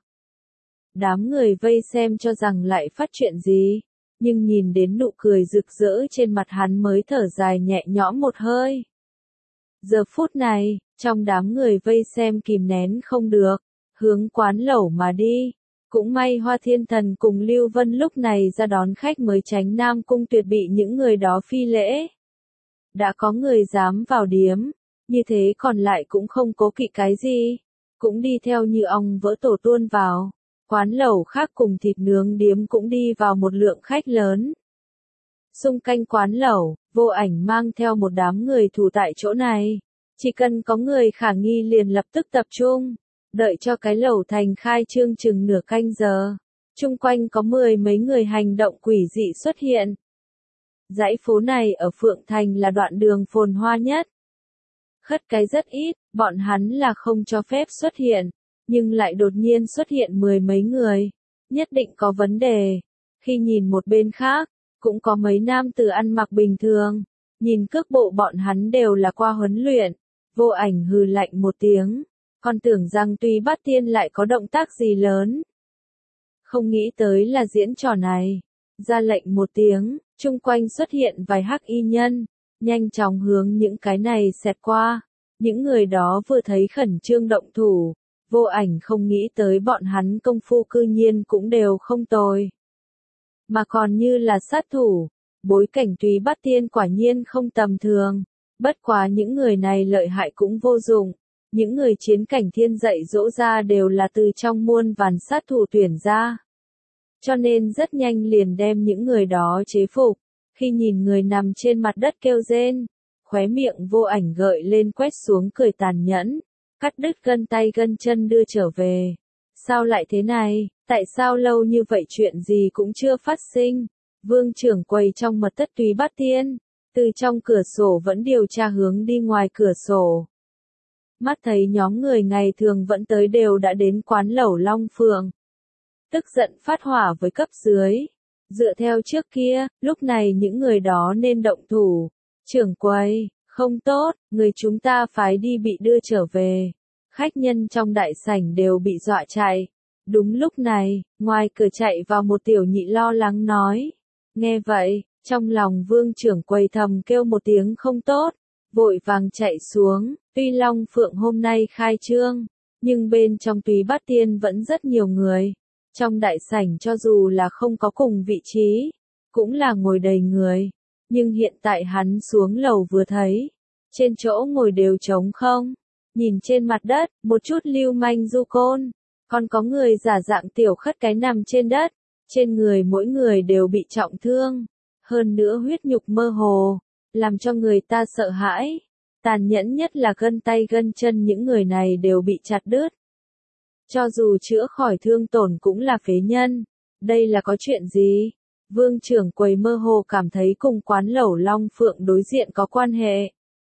Đám người vây xem cho rằng lại phát chuyện gì, nhưng nhìn đến nụ cười rực rỡ trên mặt hắn mới thở dài nhẹ nhõm một hơi. Giờ phút này, trong đám người vây xem kìm nén không được, hướng quán lẩu mà đi. Cũng may Hoa Thiên Thần cùng Lưu Vân lúc này ra đón khách mới tránh Nam Cung Tuyệt bị những người đó phi lễ. Đã có người dám vào điếm, như thế còn lại cũng không cố kỵ cái gì, cũng đi theo như ong vỡ tổ tuôn vào. Quán lẩu khác cùng thịt nướng điếm cũng đi vào một lượng khách lớn. Xung quanh quán lẩu, Vô Ảnh mang theo một đám người thủ tại chỗ này. Chỉ cần có người khả nghi liền lập tức tập trung. Đợi cho cái lẩu thành khai trương chừng nửa canh giờ. Chung quanh có 10 mấy người hành động quỷ dị xuất hiện. Dãy phố này ở Phượng Thành là đoạn đường phồn hoa nhất. Khất cái rất ít, bọn hắn là không cho phép xuất hiện. Nhưng lại đột nhiên xuất hiện 10 mấy người. Nhất định có vấn đề. Khi nhìn một bên khác, cũng có mấy nam tử ăn mặc bình thường. Nhìn cước bộ bọn hắn đều là qua huấn luyện. Vô Ảnh hừ lạnh một tiếng. Còn tưởng rằng Túy Bát Tiên lại có động tác gì lớn. Không nghĩ tới là diễn trò này. Ra lệnh một tiếng, chung quanh xuất hiện vài hắc y nhân. Nhanh chóng hướng những cái này xẹt qua. Những người đó vừa thấy khẩn trương động thủ. Vô Ảnh không nghĩ tới bọn hắn công phu cư nhiên cũng đều không tồi. Mà còn như là sát thủ. Bối cảnh Túy Bát Tiên quả nhiên không tầm thường. Bất quá những người này lợi hại cũng vô dụng. Những người chiến cảnh thiên dạy dỗ ra đều là từ trong muôn vàn sát thủ tuyển ra. Cho nên rất nhanh liền đem những người đó chế phục. Khi nhìn người nằm trên mặt đất kêu rên, khóe miệng Vô Ảnh gợi lên quét xuống cười tàn nhẫn, cắt đứt gân tay gân chân đưa trở về. Sao lại thế này, tại sao lâu như vậy chuyện gì cũng chưa phát sinh? Vương trưởng quầy trong mật thất Túy Bát Tiên, từ trong cửa sổ vẫn điều tra hướng đi ngoài cửa sổ. Mắt thấy nhóm người ngày thường vẫn tới đều đã đến quán lẩu Long Phượng. Tức giận phát hỏa với cấp dưới. Dựa theo trước kia, lúc này những người đó nên động thủ. Trưởng quầy, không tốt, người chúng ta phái đi bị đưa trở về. Khách nhân trong đại sảnh đều bị dọa chạy. Đúng lúc này, ngoài cửa chạy vào một tiểu nhị lo lắng nói. Nghe vậy, trong lòng vương trưởng quầy thầm kêu một tiếng không tốt. Vội vàng chạy xuống, tuy Long Phượng hôm nay khai trương, nhưng bên trong Túy Bát Tiên vẫn rất nhiều người. Trong đại sảnh cho dù là không có cùng vị trí, cũng là ngồi đầy người. Nhưng hiện tại hắn xuống lầu vừa thấy, trên chỗ ngồi đều trống không. Nhìn trên mặt đất, một chút lưu manh du côn, còn có người giả dạng tiểu khất cái nằm trên đất, trên người mỗi người đều bị trọng thương. Hơn nữa huyết nhục mơ hồ, làm cho người ta sợ hãi. Tàn nhẫn nhất là gân tay gân chân những người này đều bị chặt đứt. Cho dù chữa khỏi thương tổn cũng là phế nhân. Đây là có chuyện gì? Vương trưởng quầy mơ hồ cảm thấy cùng quán lẩu Long Phượng đối diện có quan hệ.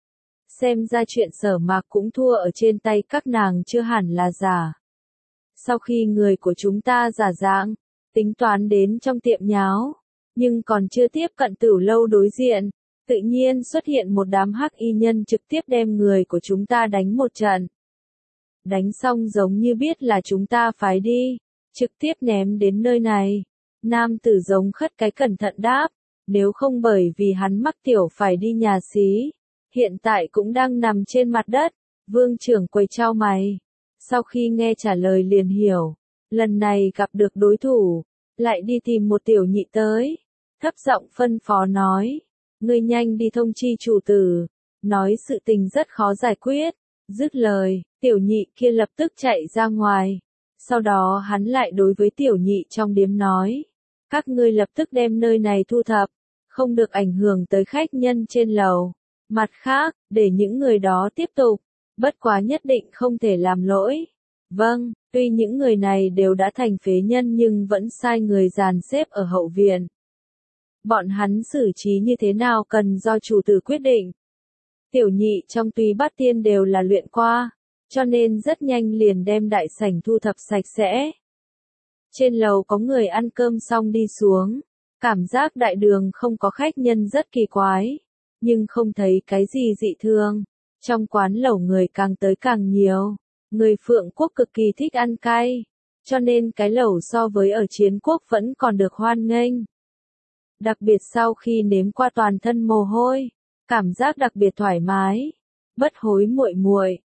Xem ra chuyện Sở Mạc cũng thua ở trên tay các nàng chưa hẳn là giả. Sau khi người của chúng ta giả dạng, tính toán đến trong tiệm nháo, nhưng còn chưa tiếp cận Tửu lâu đối diện, tự nhiên xuất hiện một đám hắc y nhân trực tiếp đem người của chúng ta đánh một trận. Đánh xong giống như biết là chúng ta phái đi, trực tiếp ném đến nơi này. Nam tử giống khất cái cẩn thận đáp, nếu không bởi vì hắn mắc tiểu phải đi nhà xí, hiện tại cũng đang nằm trên mặt đất. Vương trưởng quầy chau mày, sau khi nghe trả lời liền hiểu, lần này gặp được đối thủ, lại đi tìm một tiểu nhị tới, thấp giọng phân phó nói, ngươi nhanh đi thông chi chủ tử, nói sự tình rất khó giải quyết. Dứt lời, tiểu nhị kia lập tức chạy ra ngoài. Sau đó hắn lại đối với tiểu nhị trong điếm nói, các ngươi lập tức đem nơi này thu thập, không được ảnh hưởng tới khách nhân trên lầu. Mặt khác, để những người đó tiếp tục, bất quá nhất định không thể làm lỗi. Vâng, tuy những người này đều đã thành phế nhân nhưng vẫn sai người dàn xếp ở hậu viện. Bọn hắn xử trí như thế nào cần do chủ tử quyết định. Tiểu nhị trong Túy Bát Tiên đều là luyện qua, cho nên rất nhanh liền đem đại sảnh thu thập sạch sẽ. Trên lầu có người ăn cơm xong đi xuống, cảm giác đại đường không có khách nhân rất kỳ quái, nhưng không thấy cái gì dị thường. Trong quán lẩu người càng tới càng nhiều, người Phượng Quốc cực kỳ thích ăn cay, cho nên cái lẩu so với ở Chiến Quốc vẫn còn được hoan nghênh. Đặc biệt sau khi nếm qua toàn thân mồ hôi, cảm giác đặc biệt thoải mái. Bất hối muội muội,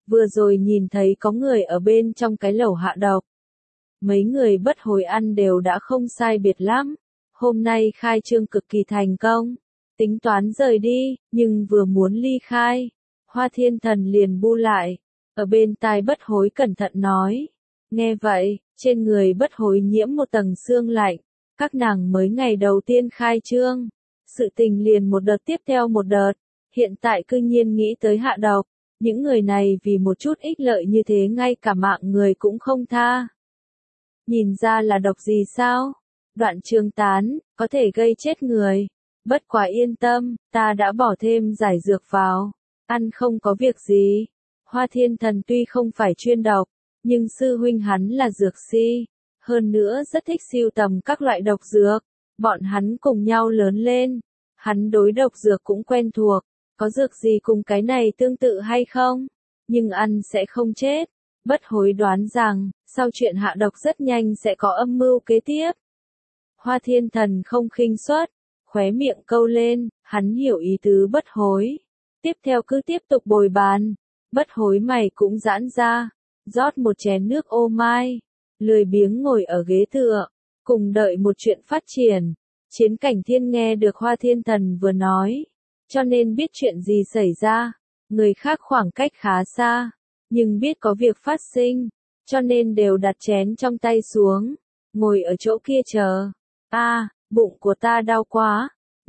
vừa rồi nhìn thấy có người ở bên trong cái lẩu hạ độc. Mấy người bất hối ăn đều đã không sai biệt lắm. Hôm nay khai trương cực kỳ thành công. Tính toán rời đi, nhưng vừa muốn ly khai. Hoa Thiên Thần liền bu lại. Ở bên tai bất hối cẩn thận nói. Nghe vậy, trên người bất hối nhiễm một tầng sương lạnh. Các nàng mới ngày đầu tiên khai trương. Sự tình liền một đợt tiếp theo một đợt. Hiện tại cư nhiên nghĩ tới hạ độc. Những người này vì một chút ích lợi như thế ngay cả mạng người cũng không tha. Nhìn ra là độc gì sao? Đoạn trường tán, có thể gây chết người. Bất quá yên tâm, ta đã bỏ thêm giải dược vào. Ăn không có việc gì. Hoa Thiên Thần tuy không phải chuyên độc, nhưng sư huynh hắn là dược si. Hơn nữa rất thích sưu tầm các loại độc dược. Bọn hắn cùng nhau lớn lên. Hắn đối độc dược cũng quen thuộc. Có dược gì cùng cái này tương tự hay không? Nhưng ăn sẽ không chết. Bất hối đoán rằng, sau chuyện hạ độc rất nhanh sẽ có âm mưu kế tiếp. Hoa Thiên Thần không khinh suất, khóe miệng câu lên, hắn hiểu ý tứ bất hối. Tiếp theo cứ tiếp tục bồi bàn. Bất hối mày cũng giãn ra, rót một chén nước ô mai, lười biếng ngồi ở ghế tựa, cùng đợi một chuyện phát triển. Chiến Cảnh Thiên nghe được Hoa Thiên Thần vừa nói, cho nên biết chuyện gì xảy ra. Người khác khoảng cách khá xa, nhưng biết có việc phát sinh, cho nên đều đặt chén trong tay xuống, ngồi ở chỗ kia chờ. Bụng của ta đau quá.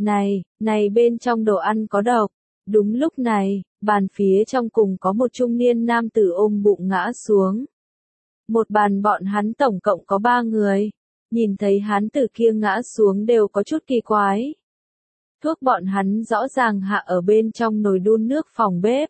Này bên trong đồ ăn có độc. Đúng lúc này, bàn phía trong cùng có một trung niên nam tử ôm bụng ngã xuống. Một bàn bọn hắn tổng cộng có 3 người. Nhìn thấy hắn tử kia ngã xuống đều có chút kỳ quái. Thuốc bọn hắn rõ ràng hạ ở bên trong nồi đun nước phòng bếp.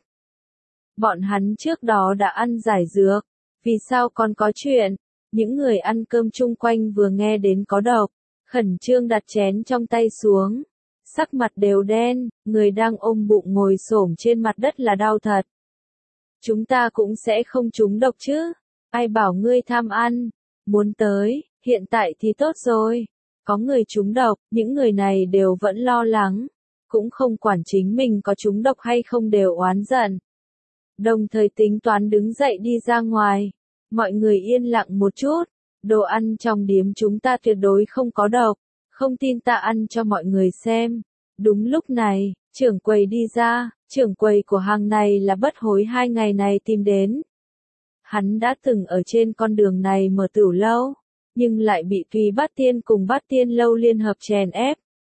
Bọn hắn trước đó đã ăn giải dược. Vì sao còn có chuyện? Những người ăn cơm chung quanh vừa nghe đến có độc, khẩn trương đặt chén trong tay xuống. Sắc mặt đều đen, người đang ôm bụng ngồi xổm trên mặt đất là đau thật. Chúng ta cũng sẽ không trúng độc chứ? Ai bảo ngươi tham ăn? Muốn tới, hiện tại thì tốt rồi. Có người trúng độc, những người này đều vẫn lo lắng. Cũng không quản chính mình có trúng độc hay không đều oán giận. Đồng thời tính toán đứng dậy đi ra ngoài. Mọi người yên lặng một chút. Đồ ăn trong điếm chúng ta tuyệt đối không có độc. Không tin ta ăn cho mọi người xem. Đúng lúc này, trưởng quầy đi ra. Trưởng quầy của hàng này là bất hối 2 ngày này tìm đến. Hắn đã từng ở trên con đường này mở tửu lâu, nhưng lại bị Tùy Bát Tiên cùng Bát Tiên lâu liên hợp chèn ép.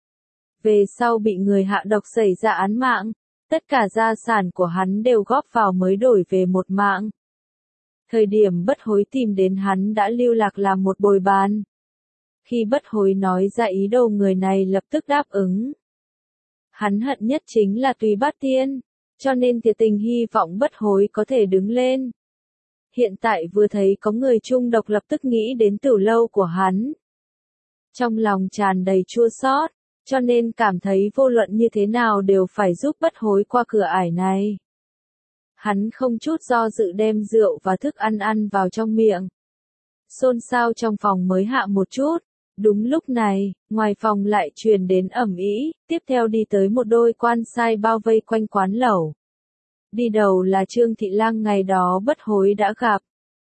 Về sau bị người hạ độc xảy ra án mạng, tất cả gia sản của hắn đều góp vào mới đổi về một mạng. Thời điểm bất hối tìm đến hắn đã lưu lạc làm một bồi bàn. Khi bất hối nói ra ý đồ người này lập tức đáp ứng. Hắn hận nhất chính là Tùy Bát Tiên, cho nên thiệt tình hy vọng bất hối có thể đứng lên. Hiện tại vừa thấy có người trung độc lập tức nghĩ đến tửu lâu của hắn. Trong lòng tràn đầy chua xót, cho nên cảm thấy vô luận như thế nào đều phải giúp bất hối qua cửa ải này. Hắn không chút do dự đem rượu và thức ăn ăn vào trong miệng. Xôn xao trong phòng mới hạ một chút. Đúng lúc này, ngoài phòng lại truyền đến ầm ĩ, tiếp theo đi tới một đôi quan sai bao vây quanh quán lẩu. Đi đầu là Trương Thị Lang ngày đó bất hối đã gặp.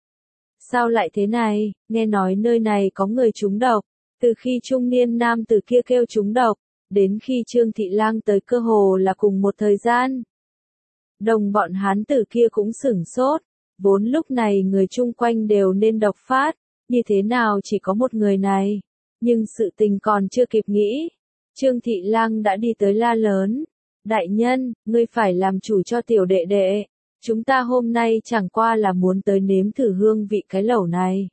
Sao lại thế này, nghe nói nơi này có người trúng độc. Từ khi trung niên nam tử kia kêu trúng độc, đến khi Trương Thị Lang tới cơ hồ là cùng một thời gian. Đồng bọn hán tử kia cũng sửng sốt, vốn lúc này người chung quanh đều nên độc phát, như thế nào chỉ có một người này. Nhưng sự tình còn chưa kịp nghĩ, Trương Thị Lang đã đi tới la lớn. Đại nhân, ngươi phải làm chủ cho tiểu đệ đệ. Chúng ta hôm nay chẳng qua là muốn tới nếm thử hương vị cái lẩu này.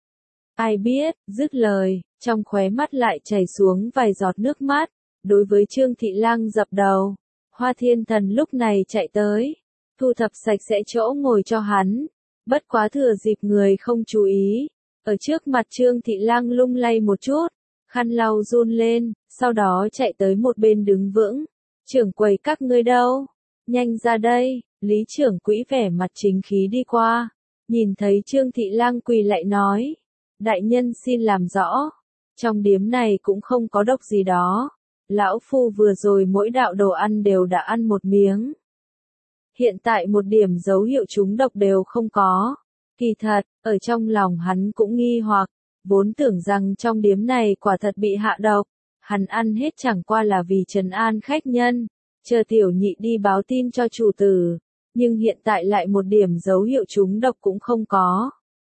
Ai biết, dứt lời, trong khóe mắt lại chảy xuống vài giọt nước mắt. Đối với Trương Thị Lang dập đầu, Hoa Thiên Thần lúc này chạy tới, thu thập sạch sẽ chỗ ngồi cho hắn. Bất quá thừa dịp người không chú ý, ở trước mặt Trương Thị Lang lung lay một chút, khăn lau run lên, sau đó chạy tới một bên đứng vững. Trưởng quầy các ngươi đâu? Nhanh ra đây. Lý trưởng quỹ vẻ mặt chính khí đi qua. Nhìn thấy Trương Thị Lang quỳ lại nói. Đại nhân xin làm rõ. Trong điếm này cũng không có độc gì đó. Lão phu vừa rồi mỗi đạo đồ ăn đều đã ăn một miếng. hiện tại một điểm dấu hiệu trúng độc đều không có. Kỳ thật, ở trong lòng hắn cũng nghi hoặc, vốn tưởng rằng trong điếm này quả thật bị hạ độc, hắn ăn hết chẳng qua là vì trấn an khách nhân, chờ tiểu nhị đi báo tin cho chủ tử, nhưng hiện tại lại một điểm dấu hiệu trúng độc cũng không có.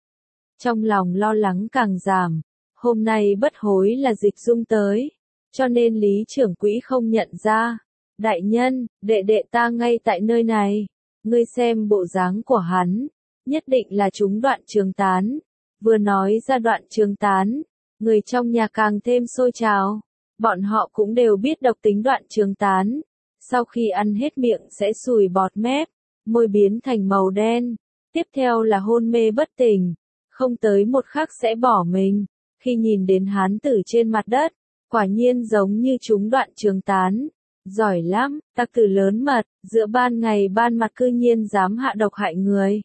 Trong lòng lo lắng càng giảm, hôm nay bất hối là Dịch Dung tới, cho nên Lý trưởng quỹ không nhận ra. Đại nhân, đệ đệ ta ngay tại nơi này, ngươi xem bộ dáng của hắn, nhất định là chúng Đoạn Trường Tán. Vừa nói ra Đoạn Trường Tán, người trong nhà càng thêm sôi trào, bọn họ cũng đều biết độc tính Đoạn Trường Tán, sau khi ăn hết miệng sẽ sùi bọt mép, môi biến thành màu đen, tiếp theo là hôn mê bất tỉnh, không tới một khắc sẽ bỏ mình. Khi nhìn đến hán tử trên mặt đất, quả nhiên giống như chúng Đoạn Trường Tán. Giỏi lắm, tặc tử lớn mật, giữa ban ngày ban mặt cư nhiên dám hạ độc hại người.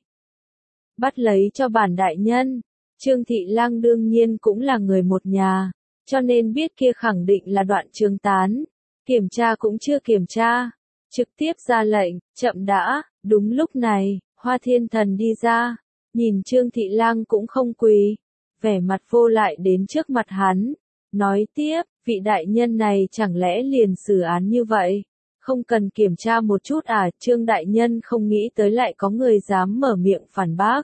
Bắt lấy cho bản đại nhân. Trương Thị Lang đương nhiên cũng là người một nhà, cho nên biết kia khẳng định là Đoạn Trường Tán. Kiểm tra cũng chưa kiểm tra, trực tiếp ra lệnh, chậm đã. Đúng lúc này, Hoa Thiên Thần đi ra, nhìn Trương Thị Lang cũng không quỳ, vẻ mặt vô lại đến trước mặt hắn, nói tiếp, vị đại nhân này chẳng lẽ liền xử án như vậy, không cần kiểm tra một chút à? Trương đại nhân không nghĩ tới lại có người dám mở miệng phản bác.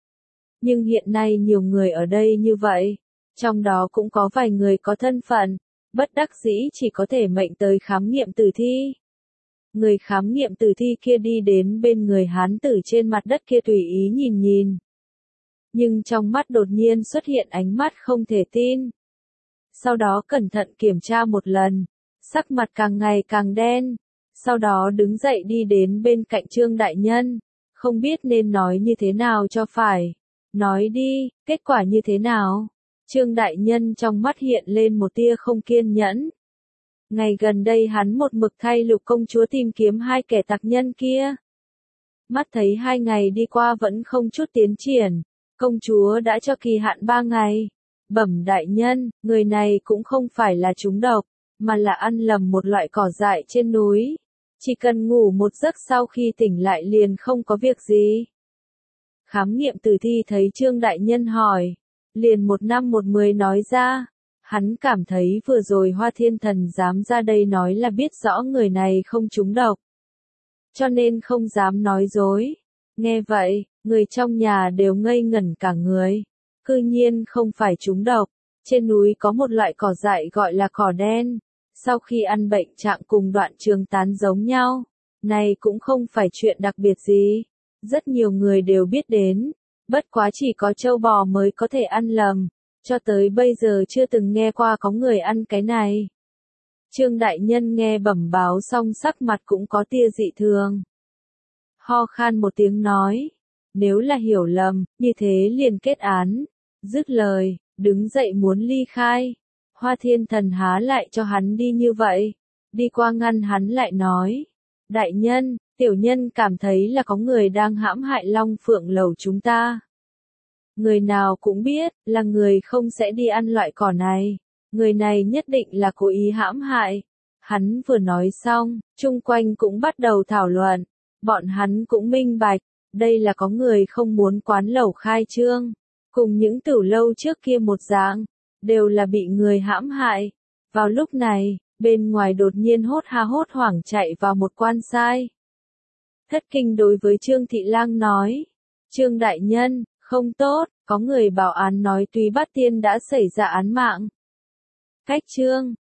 Nhưng hiện nay nhiều người ở đây như vậy, trong đó cũng có vài người có thân phận, bất đắc dĩ chỉ có thể mệnh tới khám nghiệm tử thi. Người khám nghiệm tử thi kia đi đến bên người hán tử trên mặt đất kia tùy ý nhìn nhìn. Nhưng trong mắt đột nhiên xuất hiện ánh mắt không thể tin. Sau đó cẩn thận kiểm tra một lần, sắc mặt càng ngày càng đen, sau đó đứng dậy đi đến bên cạnh Trương đại nhân, không biết nên nói như thế nào cho phải. Nói đi, kết quả như thế nào? Trương đại nhân trong mắt hiện lên một tia không kiên nhẫn. Ngày gần đây hắn một mực thay Lục công chúa tìm kiếm hai kẻ tặc nhân kia. Mắt thấy 2 ngày đi qua vẫn không chút tiến triển, công chúa đã cho kỳ hạn 3 ngày. Bẩm đại nhân, người này cũng không phải là trúng độc, mà là ăn lầm một loại cỏ dại trên núi. Chỉ cần ngủ một giấc sau khi tỉnh lại liền không có việc gì. Khám nghiệm tử thi thấy Trương đại nhân hỏi, liền 1 năm 1 10 nói ra. Hắn cảm thấy vừa rồi Hoa Thiên Thần dám ra đây nói là biết rõ người này không trúng độc, cho nên không dám nói dối. Nghe vậy, người trong nhà đều ngây ngẩn cả người. Cư nhiên không phải trúng độc. Trên núi có một loại cỏ dại gọi là cỏ đen. Sau khi ăn bệnh trạng cùng Đoạn Trường Tán giống nhau. Này cũng không phải chuyện đặc biệt gì. Rất nhiều người đều biết đến. Bất quá chỉ có trâu bò mới có thể ăn lầm. Cho tới bây giờ chưa từng nghe qua có người ăn cái này. Trương đại nhân nghe bẩm báo xong sắc mặt cũng có tia dị thường. Ho khan một tiếng nói. Nếu là hiểu lầm, như thế liền kết án. Dứt lời, đứng dậy muốn ly khai. Hoa Thiên Thần há lại cho hắn đi như vậy. Đi qua ngăn hắn lại nói. Đại nhân, tiểu nhân cảm thấy là có người đang hãm hại Long Phượng lầu chúng ta. Người nào cũng biết, là người không sẽ đi ăn loại cỏ này. Người này nhất định là cố ý hãm hại. Hắn vừa nói xong, chung quanh cũng bắt đầu thảo luận. Bọn hắn cũng minh bạch, đây là có người không muốn quán lẩu khai trương. Cùng những tửu lâu trước kia một dạng, đều là bị người hãm hại. Vào lúc này, bên ngoài đột nhiên hốt ha hốt hoảng chạy vào một quan sai. Thất kinh đối với Trương Thị Lang nói. Trương đại nhân, không tốt, có người bảo án nói Túy Bát Tiên đã xảy ra án mạng. Cách Trương,